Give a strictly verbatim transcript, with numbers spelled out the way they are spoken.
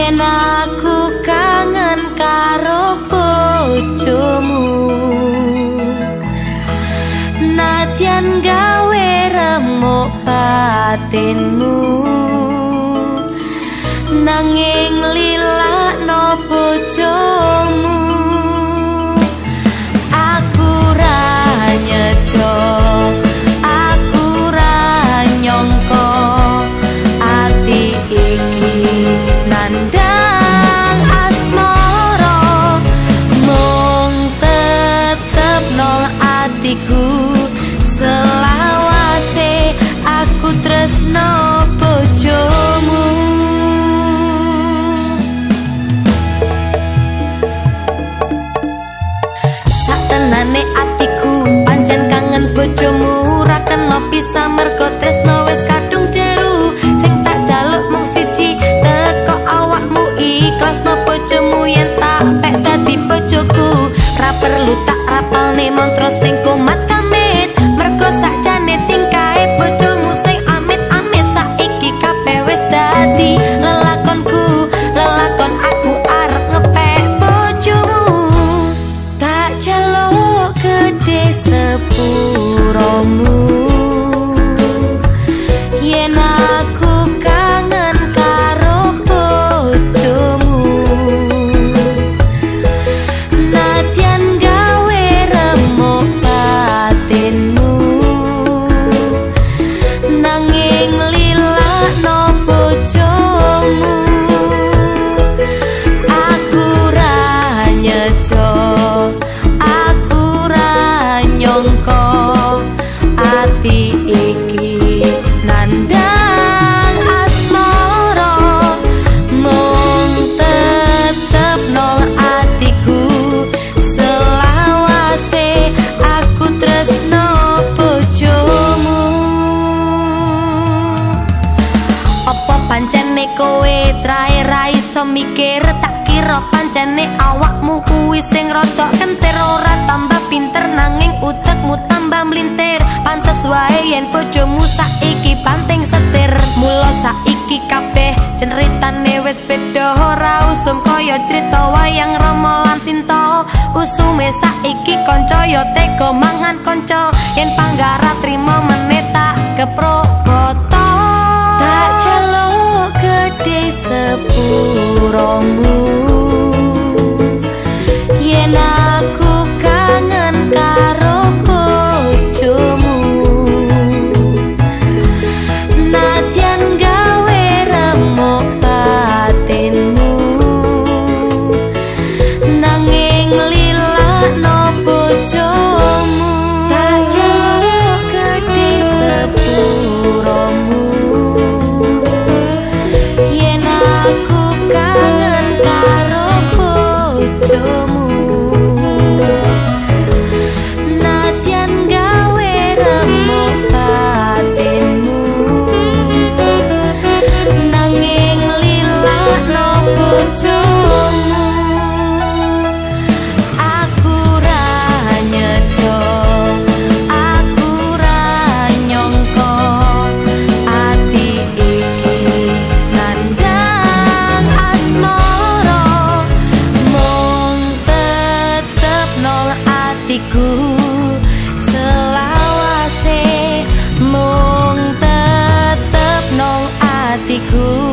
yen aku kangen karo bojomu nadyan gawe remuk batinmu nanging lilakno bojomu aku ra nyejo aku ra nyangka ati iki nandang asmara mung tetep nang atiku selawase aku tresno bojomu satenane atiku pancen kangen bojomu ra kena bisa mergo tresno wis kadung jeru sing tak jaluk mung siji teko awakmu ikhlasno bojomu yen tak pek dadi bojoku ra perlu tak rapalne mantra sing kumat kamit mergo sakjane tingkae bojomu sing amit-amit saiki kabeh wis dadi lelakonku lelakon aku arep ngepek bojomu tak celuk gede sepuramu yen aku kangen karo bojomu nadyan gawe remuk batinmu nanging lilakno bojomu aku ra nyejo aku ra nyangka ati iki nandang asmara mung tetep nang atiku selawase aku tresno bojomu apa pancene kowe trae ra iso mikir tak kira pancene awakmu kuwi sing rada kentir ora tambah pinter nanging utekmu tambah mlintir pantes wae yen bojomu saiki banting setir mula saiki kabeh ceritane wis beda ora usum kaya crita wayang Rama lan Sinta usume saiki kanca ya tega mangan kanca yen panggara trima meneh tak keproboto tak celuk gede sepuramu yen aku kangen karo bojomu nadyan gawe remuk batinmu nanging lilakno bojomu tak celuk gede sepuramu yen aku kangen karo bojomu nadyan gawe remuk batinmu nanging lilakno bojomu aku ra nyejo aku ra nyangka ati iki nandang asmara mung tetep nang atiku selawase mung tetep nang atiku